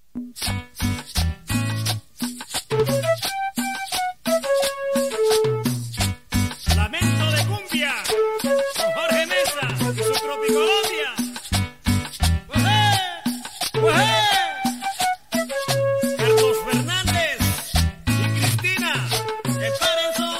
Lamento de cumbia con Jorge Mesa y su Tropicolombia. Carlos Fernández y Cristina, espérense.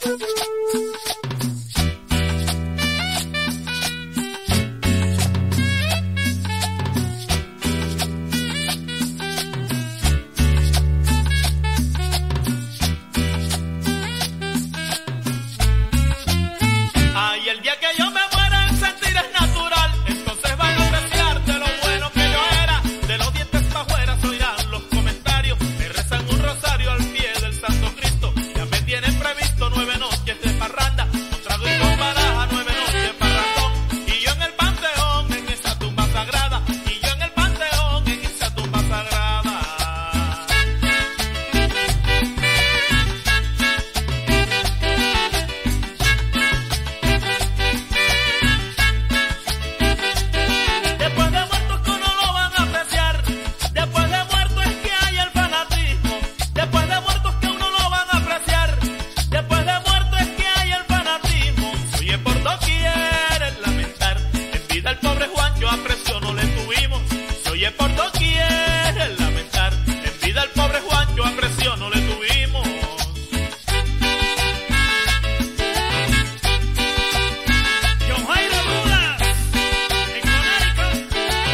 Ay, el día que yo me muera el sentir es natural, entonces van a apreciar de lo bueno que yo era. De los dientes para afuera se oirán los comentarios, me rezan un rosario al pie del Santo Cristo. Ya me tienen previsto 9 noches de parranda, con trago y con baraja, 9 noches parrandón. Y yo en el panteón, en esa tumba sagrada, y yo en el panteón, en esa tumba sagrada. Después de muertos que uno lo van a apreciar, después de muertos es que hay el fanatismo, después de muertos que uno lo van a apreciar, después de muertos es que hay el fanatismo. Se oye por doquier el lamentar, en vida el pobre Juancho aprecio no le tuvimos. Se oye por doquier el lamentar, en vida el pobre Juancho aprecio no le tuvimos. John Jairo Rudas, en Connecticut.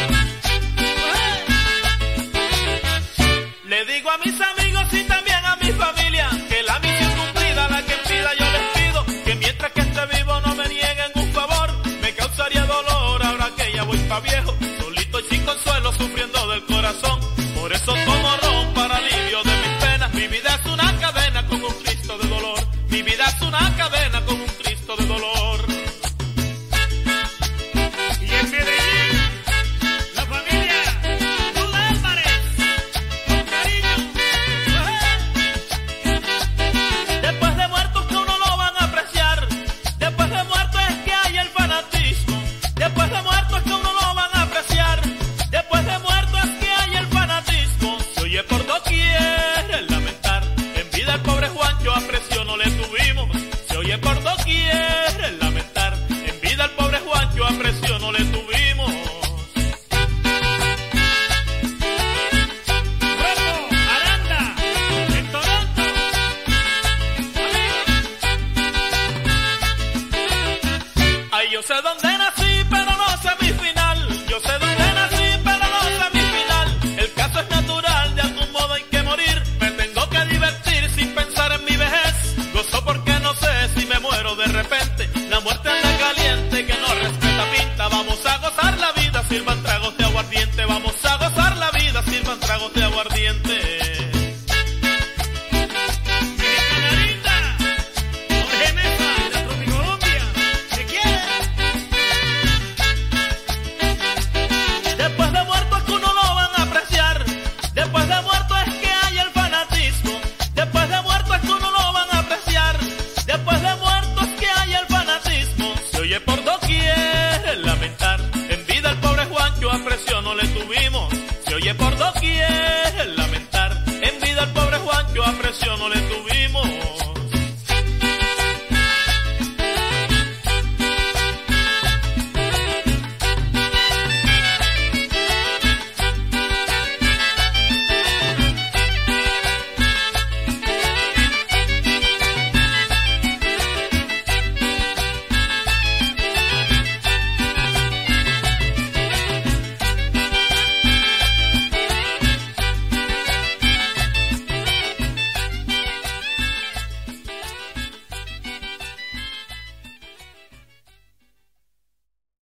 Le digo a mis amigos y también a mi familia que la misión cumplida, la que en vida yo les pido, que mientras que esté vivo no me nieguen un favor, me causaría dolor ahora que ya voy pa' viejo, solito y sin consuelo, sufriendo del corazón. Por eso tomo ron para alivio de mis penas. Mi vida es una cadena con un Cristo de dolor. Mi vida es una cadena con un Cristo de dolor. Y en Medellín, la familia Lula Álvarez, con cariño. Después de muertos que uno lo van a apreciar, después de muertos es que hay el fanatismo, después de muertos que uno lo van a apreciar, después de muertos es que hay el fanatismo. Se oye por doquier el lamentar, en vida el pobre Juancho aprecio no le tuvimos. Se oye por doquier el lamentar, en vida el pobre Juancho aprecio no le tuvimos. Rocco Aranda, en Toronto. Ay, yo sé dónde nací, pero no sé mi final. Yo sé dónde nací, pero no sé mi final. El caso es natural, de algún modo hay que morir. Me tengo que divertir sin pensar en mi vejez. Gozo porque no sé si me muero de repente. La muerte anda caliente, que no respeta pinta. Vamos a gozar la vida, sirvan tragos de aguardiente. Vamos a gozar la vida, sirvan tragos de aguardiente. Mexicana linda, Jorge Mesa y la Tropicolombia. ¿Se quiere? Después de muertos que uno lo van a apreciar, después de muertos es que hay el fanatismo, después de muertos es que uno lo van a apreciar, después de muertos es que hay el fanatismo. Se oye por doquier el lamentar, en vida el pobre Juancho aprecio no le tuvimos. Se oye por doquier